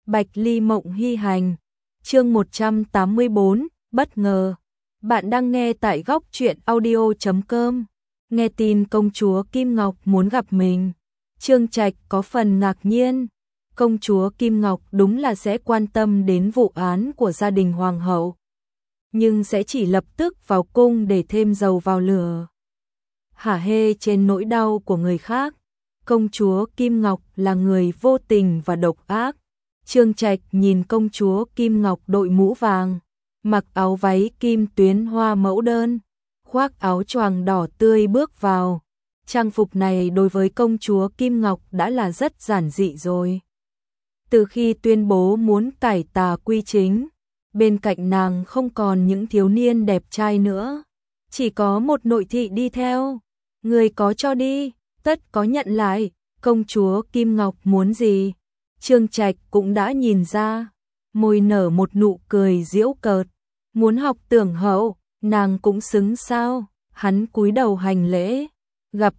Bạch Ly Mộng Hy Hành, chương 184, bất ngờ. Bạn đang nghe tại góc truyện audio.com. Nghe tin công chúa Kim Ngọc muốn gặp mình, Trương Trạch có phần ngạc nhiên. Công chúa Kim Ngọc đúng là sẽ quan tâm đến vụ án của gia đình hoàng hậu, nhưng sẽ chỉ lập tức vào cung để thêm dầu vào lửa, hả hê trên nỗi đau của người khác. Công chúa Kim Ngọc là người vô tình và độc ác. Trương Trạch nhìn công chúa Kim Ngọc đội mũ vàng, mặc áo váy kim tuyến hoa mẫu đơn, khoác áo choàng đỏ tươi bước vào. Trang phục này đối với công chúa Kim Ngọc đã là rất giản dị rồi. Từ khi tuyên bố muốn cải tà quy chính, bên cạnh nàng không còn những thiếu niên đẹp trai nữa, chỉ có một nội thị đi theo. Người có cho đi, tất có nhận lại. Công chúa Kim Ngọc muốn gì, Trương Trạch cũng đã nhìn ra, môi nở một nụ cười giễu cợt. Muốn học Tưởng hậu, nàng cũng xứng sao? Hắn cúi đầu hành lễ, gặp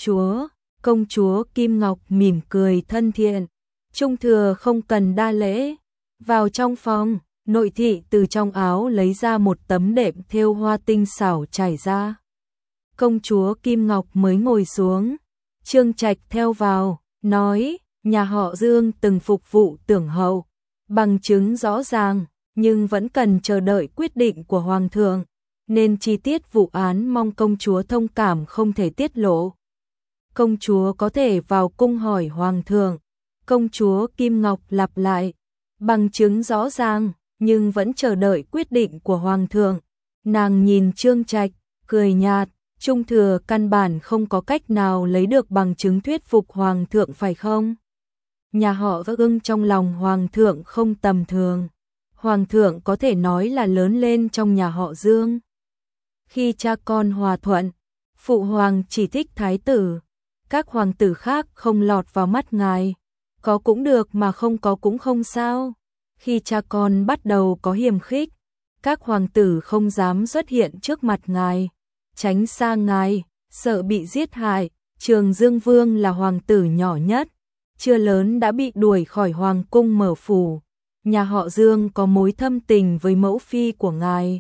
công chúa Kim Ngọc mỉm cười thân thiện. Trung thừa không cần đa lễ. Vào trong phòng, nội thị từ trong áo lấy ra một tấm đệm thêu hoa tinh xảo trải ra. Công chúa Kim Ngọc mới ngồi xuống. Trương Trạch theo vào, nói, nhà họ Dương từng phục vụ Tưởng hậu, bằng chứng rõ ràng, nhưng vẫn cần chờ đợi quyết định của Hoàng thượng, nên chi tiết vụ án mong công chúa thông cảm không thể tiết lộ. Công chúa có thể vào cung hỏi Hoàng thượng. Công chúa Kim Ngọc lặp lại, bằng chứng rõ ràng, nhưng vẫn chờ đợi quyết định của Hoàng thượng. Nàng nhìn Trương Trạch, cười nhạt. Trung thừa căn bản không có cách nào lấy được bằng chứng thuyết phục Hoàng thượng phải không? Nhà họ Ưng trong lòng Hoàng thượng không tầm thường. Hoàng thượng có thể nói là lớn lên trong nhà họ Dương. Khi cha con hòa thuận, phụ hoàng chỉ thích thái tử, các hoàng tử khác không lọt vào mắt ngài. Có cũng được mà không có cũng không sao. Khi cha con bắt đầu có hiềm khích, các hoàng tử không dám xuất hiện trước mặt ngài, tránh xa ngài, sợ bị giết hại. Trường Dương Vương là hoàng tử nhỏ nhất, chưa lớn đã bị đuổi khỏi hoàng cung mở phủ. Nhà họ Dương có mối thâm tình với mẫu phi của ngài,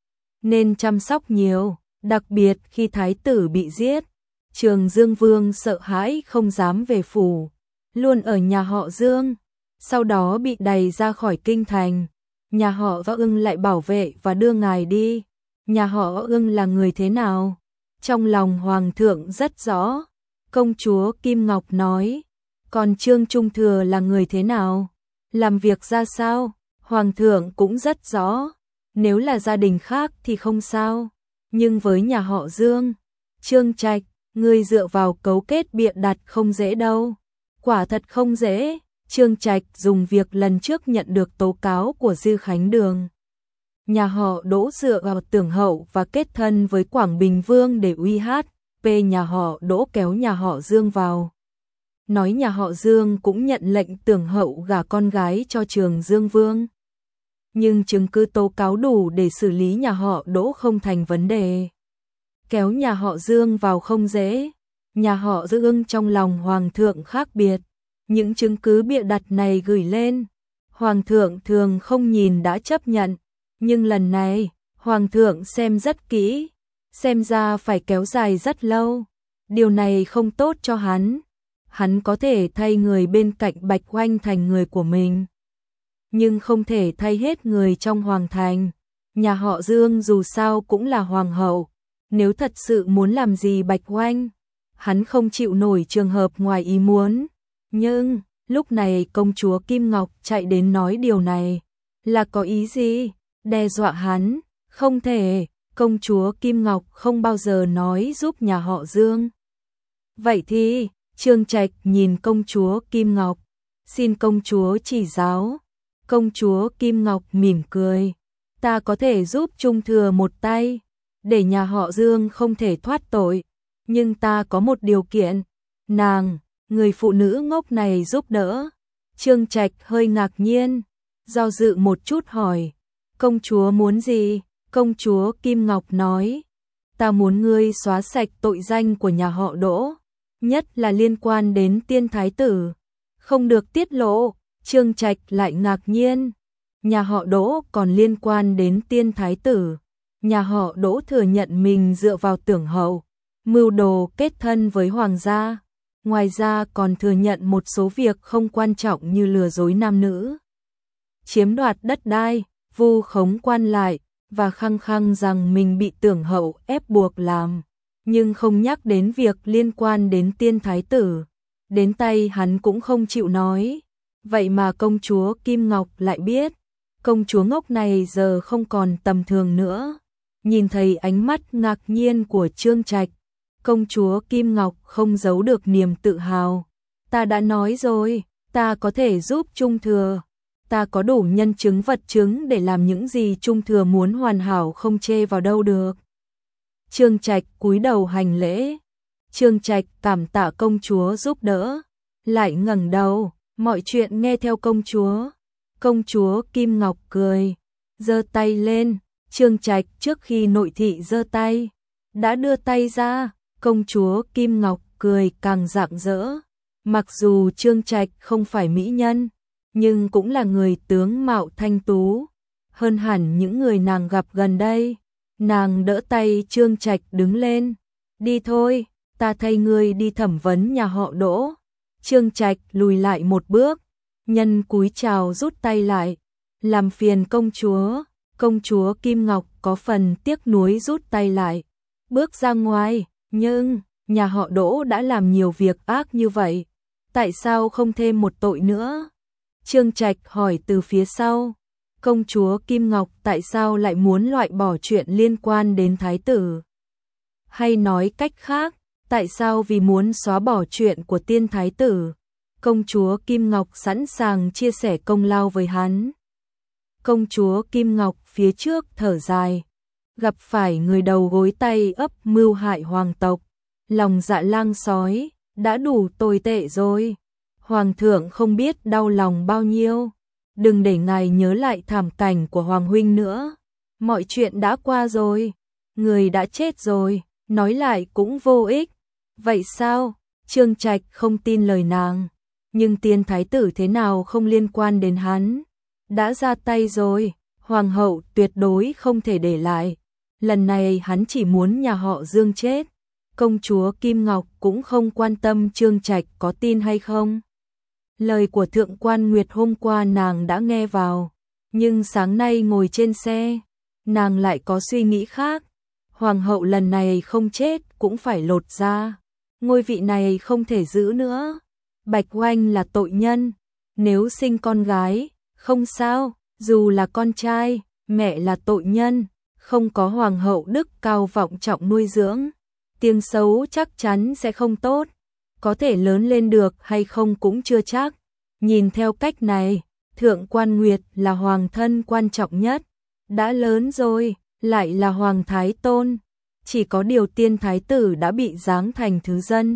nên chăm sóc nhiều, đặc biệt khi thái tử bị giết. Trường Dương Vương sợ hãi không dám về phủ, luôn ở nhà họ Dương, sau đó bị đày ra khỏi kinh thành. Nhà họ Ưng lại bảo vệ và đưa ngài đi. Nhà họ Ưng là người thế nào? Trong lòng Hoàng thượng rất rõ. Công chúa Kim Ngọc nói, còn Trương Trung Thừa là người thế nào? Làm việc ra sao? Hoàng thượng cũng rất rõ. Nếu là gia đình khác thì không sao, nhưng với nhà họ Dương, Trương Trạch, người dựa vào cấu kết bịa đặt không dễ đâu. Quả thật không dễ. Trương Trạch dùng việc lần trước nhận được tố cáo của Dư Khánh Đường, nhà họ Đỗ dựa vào Tưởng hậu và kết thân với Quảng Bình Vương để uy hát. Nhà họ Đỗ kéo nhà họ Dương vào, nói nhà họ Dương cũng nhận lệnh Tưởng hậu gả con gái cho Trường Dương Vương. Nhưng chứng cứ tố cáo đủ để xử lý nhà họ Đỗ không thành vấn đề. Kéo nhà họ Dương vào không dễ. Nhà họ Dương trong lòng Hoàng thượng khác biệt. Những chứng cứ bịa đặt này gửi lên, Hoàng thượng thường không nhìn đã chấp nhận. Nhưng lần này, Hoàng thượng xem rất kỹ, xem ra phải kéo dài rất lâu. Điều này không tốt cho hắn. Hắn có thể thay người bên cạnh Bạch Oanh thành người của mình, nhưng không thể thay hết người trong hoàng thành. Nhà họ Dương dù sao cũng là hoàng hậu. Nếu thật sự muốn làm gì Bạch Oanh, hắn không chịu nổi trường hợp ngoài ý muốn. Nhưng, lúc này công chúa Kim Ngọc chạy đến nói điều này, là có ý gì? Đe dọa hắn? Không thể, công chúa Kim Ngọc không bao giờ nói giúp nhà họ Dương. Vậy thì, Trương Trạch nhìn công chúa Kim Ngọc, xin công chúa chỉ giáo. Công chúa Kim Ngọc mỉm cười, ta có thể giúp Trung thừa một tay, để nhà họ Dương không thể thoát tội, nhưng ta có một điều kiện. Nàng, người phụ nữ ngốc này giúp đỡ. Trương Trạch hơi ngạc nhiên, do dự một chút hỏi, công chúa muốn gì? Công chúa Kim Ngọc nói, ta muốn ngươi xóa sạch tội danh của nhà họ Đỗ, nhất là liên quan đến Tiên thái tử, không được tiết lộ. Trương Trạch lại ngạc nhiên, nhà họ Đỗ còn liên quan đến tiên thái tử. Nhà họ Đỗ thừa nhận mình dựa vào Tưởng Hậu, mưu đồ kết thân với hoàng gia. Ngoài ra còn thừa nhận một số việc không quan trọng như lừa dối nam nữ, chiếm đoạt đất đai, vu khống quan lại và khăng khăng rằng mình bị Tưởng Hậu ép buộc làm, nhưng không nhắc đến việc liên quan đến tiên thái tử. Đến tay hắn cũng không chịu nói. Vậy mà công chúa Kim Ngọc lại biết. Công chúa ngốc này giờ không còn tầm thường nữa. Nhìn thấy ánh mắt ngạc nhiên của Trương Trạch, công chúa Kim Ngọc không giấu được niềm tự hào. Ta đã nói rồi, ta có thể giúp Trung Thừa. Ta có đủ nhân chứng vật chứng để làm những gì Trung Thừa muốn, hoàn hảo không chê vào đâu được. Trương Trạch cúi đầu hành lễ. Trương Trạch cảm tạ công chúa giúp đỡ, lại ngẩng đầu, mọi chuyện nghe theo công chúa. Công chúa Kim Ngọc cười, giơ tay lên. Trương Trạch trước khi nội thị giơ tay, đã đưa tay ra. Công chúa Kim Ngọc cười càng rạng rỡ. Mặc dù Trương Trạch không phải mỹ nhân, nhưng cũng là người tướng mạo thanh tú, hơn hẳn những người nàng gặp gần đây. Nàng đỡ tay Trương Trạch đứng lên. Đi thôi, ta thay ngươi đi thẩm vấn nhà họ Đỗ. Trương Trạch lùi lại một bước, nhân cúi chào rút tay lại. Làm phiền công chúa. Công chúa Kim Ngọc có phần tiếc nuối rút tay lại, bước ra ngoài. Nhưng nhà họ Đỗ đã làm nhiều việc ác như vậy, tại sao không thêm một tội nữa? Trương Trạch hỏi từ phía sau. Công chúa Kim Ngọc tại sao lại muốn loại bỏ chuyện liên quan đến thái tử? Hay nói cách khác, tại sao vì muốn xóa bỏ chuyện của tiên thái tử, công chúa Kim Ngọc sẵn sàng chia sẻ công lao với hắn? Công chúa Kim Ngọc phía trước thở dài, gặp phải người đầu gối tay ấp mưu hại hoàng tộc, lòng dạ lang sói, đã đủ tồi tệ rồi. Hoàng thượng không biết đau lòng bao nhiêu. Đừng để ngài nhớ lại thảm cảnh của Hoàng huynh nữa. Mọi chuyện đã qua rồi, người đã chết rồi, nói lại cũng vô ích. Vậy sao? Trương Trạch không tin lời nàng. Nhưng tiên thái tử thế nào không liên quan đến hắn? Đã ra tay rồi, hoàng hậu tuyệt đối không thể để lại. Lần này hắn chỉ muốn nhà họ Dương chết. Công chúa Kim Ngọc cũng không quan tâm Trương Trạch có tin hay không. Lời của Thượng quan Nguyệt hôm qua nàng đã nghe vào, nhưng sáng nay ngồi trên xe, nàng lại có suy nghĩ khác. Hoàng hậu lần này không chết cũng phải lột ra, ngôi vị này không thể giữ nữa. Bạch Oanh là tội nhân, nếu sinh con gái, không sao, dù là con trai, mẹ là tội nhân, không có hoàng hậu đức cao vọng trọng nuôi dưỡng, tiếng xấu chắc chắn sẽ không tốt, có thể lớn lên được hay không cũng chưa chắc. Nhìn theo cách này, Thượng quan Nguyệt là hoàng thân quan trọng nhất, đã lớn rồi, lại là hoàng thái tôn, chỉ có điều tiên thái tử đã bị giáng thành thứ dân.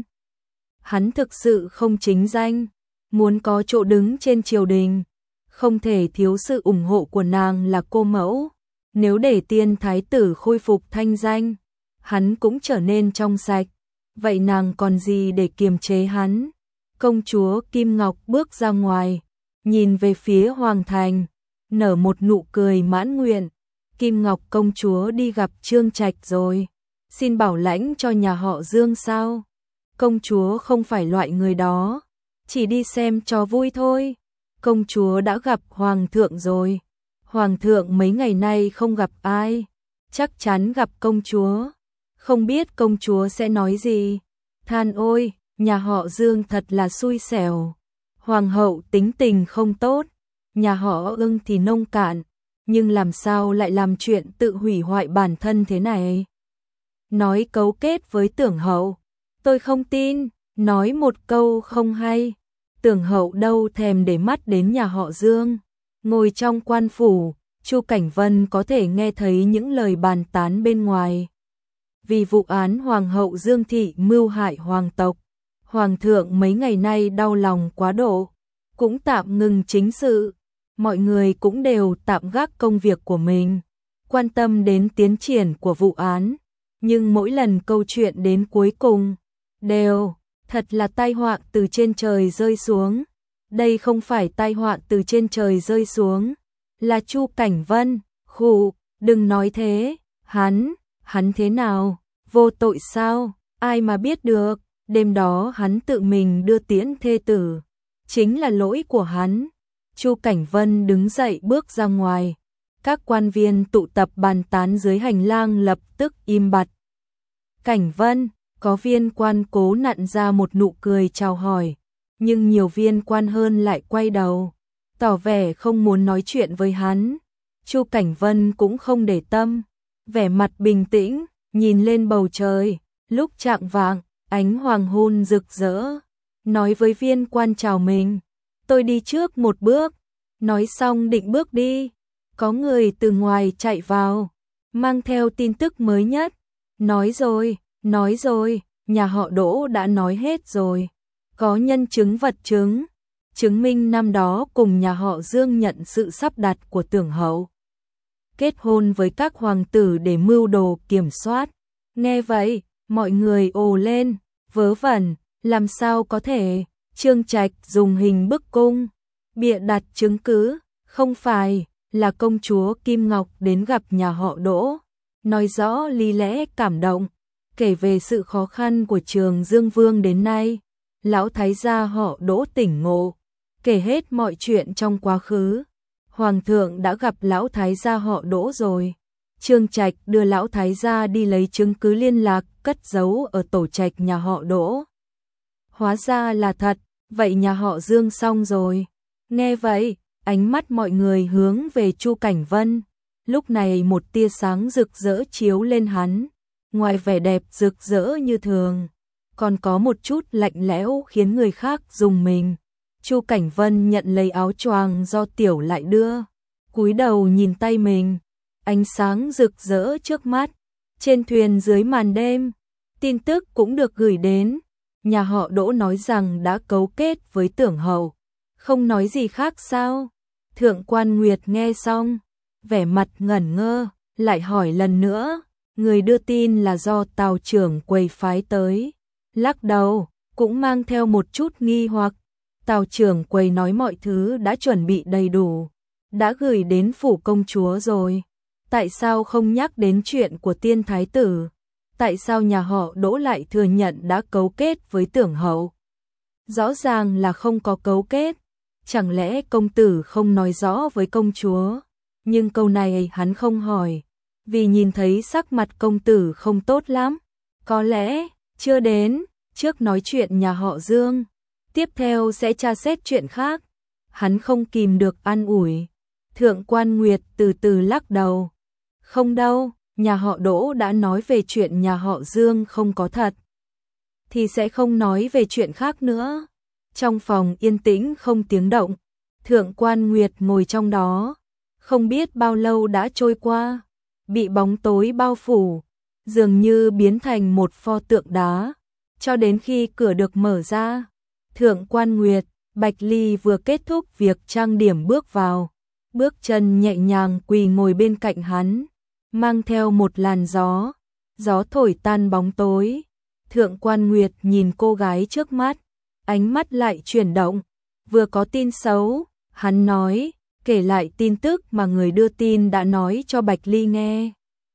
Hắn thực sự không chính danh, muốn có chỗ đứng trên triều đình, không thể thiếu sự ủng hộ của nàng là cô mẫu. Nếu để tiên thái tử khôi phục thanh danh, hắn cũng trở nên trong sạch, vậy nàng còn gì để kiềm chế hắn? Công chúa Kim Ngọc bước ra ngoài, nhìn về phía hoàng thành, nở một nụ cười mãn nguyện. Kim Ngọc công chúa đi gặp Trương Trạch rồi, xin bảo lãnh cho nhà họ Dương sao? Công chúa không phải loại người đó, chỉ đi xem cho vui thôi. Công chúa đã gặp hoàng thượng rồi, hoàng thượng mấy ngày nay không gặp ai, chắc chắn gặp công chúa, không biết công chúa sẽ nói gì. Than ôi, nhà họ Dương thật là xui xẻo, hoàng hậu tính tình không tốt, nhà họ Ưng thì nông cạn, nhưng làm sao lại làm chuyện tự hủy hoại bản thân thế này? Nói cấu kết với Tưởng hậu, tôi không tin, nói một câu không hay. Tưởng hậu đâu thèm để mắt đến nhà họ Dương. Ngồi trong quan phủ, Chu Cảnh Vân có thể nghe thấy những lời bàn tán bên ngoài. Vì vụ án hoàng hậu Dương Thị mưu hại hoàng tộc, hoàng thượng mấy ngày nay đau lòng quá độ, cũng tạm ngừng chính sự. Mọi người cũng đều tạm gác công việc của mình, quan tâm đến tiến triển của vụ án. Nhưng mỗi lần câu chuyện đến cuối cùng, đều thật là tai họa từ trên trời rơi xuống. Đây không phải tai họa từ trên trời rơi xuống, là Chu Cảnh Vân. Khụ, đừng nói thế, hắn thế nào, vô tội sao, ai mà biết được, đêm đó hắn tự mình đưa tiễn thê tử, chính là lỗi của hắn. Chu Cảnh Vân đứng dậy bước ra ngoài, các quan viên tụ tập bàn tán dưới hành lang lập tức im bặt. Cảnh Vân, có viên quan cố nặn ra một nụ cười chào hỏi, nhưng nhiều viên quan hơn lại quay đầu, tỏ vẻ không muốn nói chuyện với hắn. Chu Cảnh Vân cũng không để tâm, vẻ mặt bình tĩnh, nhìn lên bầu trời, lúc chạng vạng, ánh hoàng hôn rực rỡ, nói với viên quan chào mình, tôi đi trước một bước, nói xong định bước đi, có người từ ngoài chạy vào, mang theo tin tức mới nhất, nói rồi, nhà họ Đỗ đã nói hết rồi, có nhân chứng vật chứng, chứng minh năm đó cùng nhà họ Dương nhận sự sắp đặt của Tưởng Hậu, kết hôn với các hoàng tử để mưu đồ kiểm soát. Nghe vậy, mọi người ồ lên, vớ vẩn, làm sao có thể, Trương Trạch dùng hình bức cung, bịa đặt chứng cứ, không phải, là công chúa Kim Ngọc đến gặp nhà họ Đỗ, nói rõ lý lẽ cảm động, kể về sự khó khăn của Trường Dương Vương đến nay, lão thái gia họ Đỗ tỉnh ngộ, kể hết mọi chuyện trong quá khứ. Hoàng thượng đã gặp lão thái gia họ Đỗ rồi. Trương Trạch đưa lão thái gia đi lấy chứng cứ liên lạc cất giấu ở tổ trạch nhà họ Đỗ. Hóa ra là thật, vậy nhà họ Dương xong rồi. Nghe vậy, ánh mắt mọi người hướng về Chu Cảnh Vân. Lúc này một tia sáng rực rỡ chiếu lên hắn, ngoài vẻ đẹp rực rỡ như thường, còn có một chút lạnh lẽo khiến người khác rùng mình. Chu Cảnh Vân nhận lấy áo choàng do Tiểu Lại đưa, cúi đầu nhìn tay mình, ánh sáng rực rỡ trước mắt. Trên thuyền dưới màn đêm, tin tức cũng được gửi đến, nhà họ Đỗ nói rằng đã cấu kết với Tưởng Hậu, không nói gì khác sao? Thượng quan Nguyệt nghe xong, vẻ mặt ngẩn ngơ, lại hỏi lần nữa, người đưa tin là do Tào trưởng quầy phái tới, lắc đầu, cũng mang theo một chút nghi hoặc. Tào trưởng quầy nói mọi thứ đã chuẩn bị đầy đủ, đã gửi đến phủ công chúa rồi. Tại sao không nhắc đến chuyện của tiên thái tử? Tại sao nhà họ Đỗ lại thừa nhận đã cấu kết với Tưởng Hậu? Rõ ràng là không có cấu kết. Chẳng lẽ công tử không nói rõ với công chúa? Nhưng câu này hắn không hỏi, vì nhìn thấy sắc mặt công tử không tốt lắm. Có lẽ, chưa đến, trước nói chuyện nhà họ Dương. Tiếp theo sẽ tra xét chuyện khác. Hắn không kìm được an ủi. Thượng quan Nguyệt từ từ lắc đầu. Không đâu, nhà họ Đỗ đã nói về chuyện nhà họ Dương không có thật, thì sẽ không nói về chuyện khác nữa. Trong phòng yên tĩnh không tiếng động, Thượng quan Nguyệt ngồi trong đó, không biết bao lâu đã trôi qua, bị bóng tối bao phủ, dường như biến thành một pho tượng đá, cho đến khi cửa được mở ra. Thượng quan Nguyệt, Bạch Ly vừa kết thúc việc trang điểm bước vào, bước chân nhẹ nhàng quỳ ngồi bên cạnh hắn, mang theo một làn gió, gió thổi tan bóng tối. Thượng quan Nguyệt nhìn cô gái trước mắt, ánh mắt lại chuyển động, vừa có tin xấu, hắn nói, kể lại tin tức mà người đưa tin đã nói cho Bạch Ly nghe.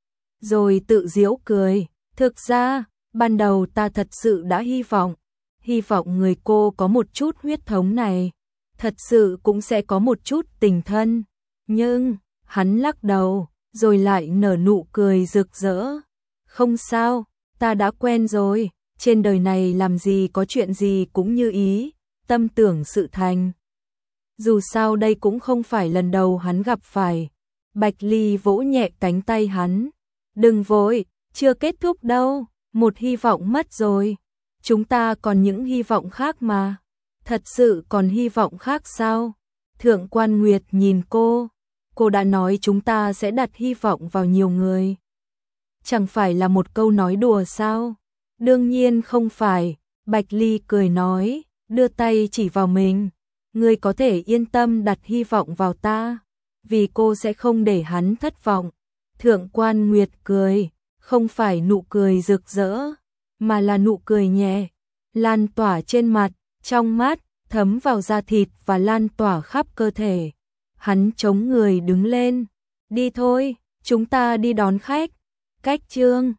Rồi tự giễu cười, thực ra, ban đầu ta thật sự đã hy vọng người cô có một chút huyết thống này, thật sự cũng sẽ có một chút tình thân, nhưng, hắn lắc đầu, rồi lại nở nụ cười rực rỡ. Không sao, ta đã quen rồi, trên đời này làm gì có chuyện gì cũng như ý, tâm tưởng sự thành. Dù sao đây cũng không phải lần đầu hắn gặp phải. Bạch Ly vỗ nhẹ cánh tay hắn. Đừng vội, chưa kết thúc đâu, một hy vọng mất rồi. Chúng ta còn những hy vọng khác mà. Thật sự còn hy vọng khác sao? Thượng quan Nguyệt nhìn cô đã nói chúng ta sẽ đặt hy vọng vào nhiều người. Chẳng phải là một câu nói đùa sao? Đương nhiên không phải, Bạch Ly cười nói, đưa tay chỉ vào mình. Ngươi có thể yên tâm đặt hy vọng vào ta, vì cô sẽ không để hắn thất vọng. Thượng quan Nguyệt cười, không phải nụ cười rực rỡ, mà là nụ cười nhẹ, lan tỏa trên mặt, trong mắt, thấm vào da thịt và lan tỏa khắp cơ thể. Hắn chống người đứng lên. Đi thôi, chúng ta đi đón khách. Cách chương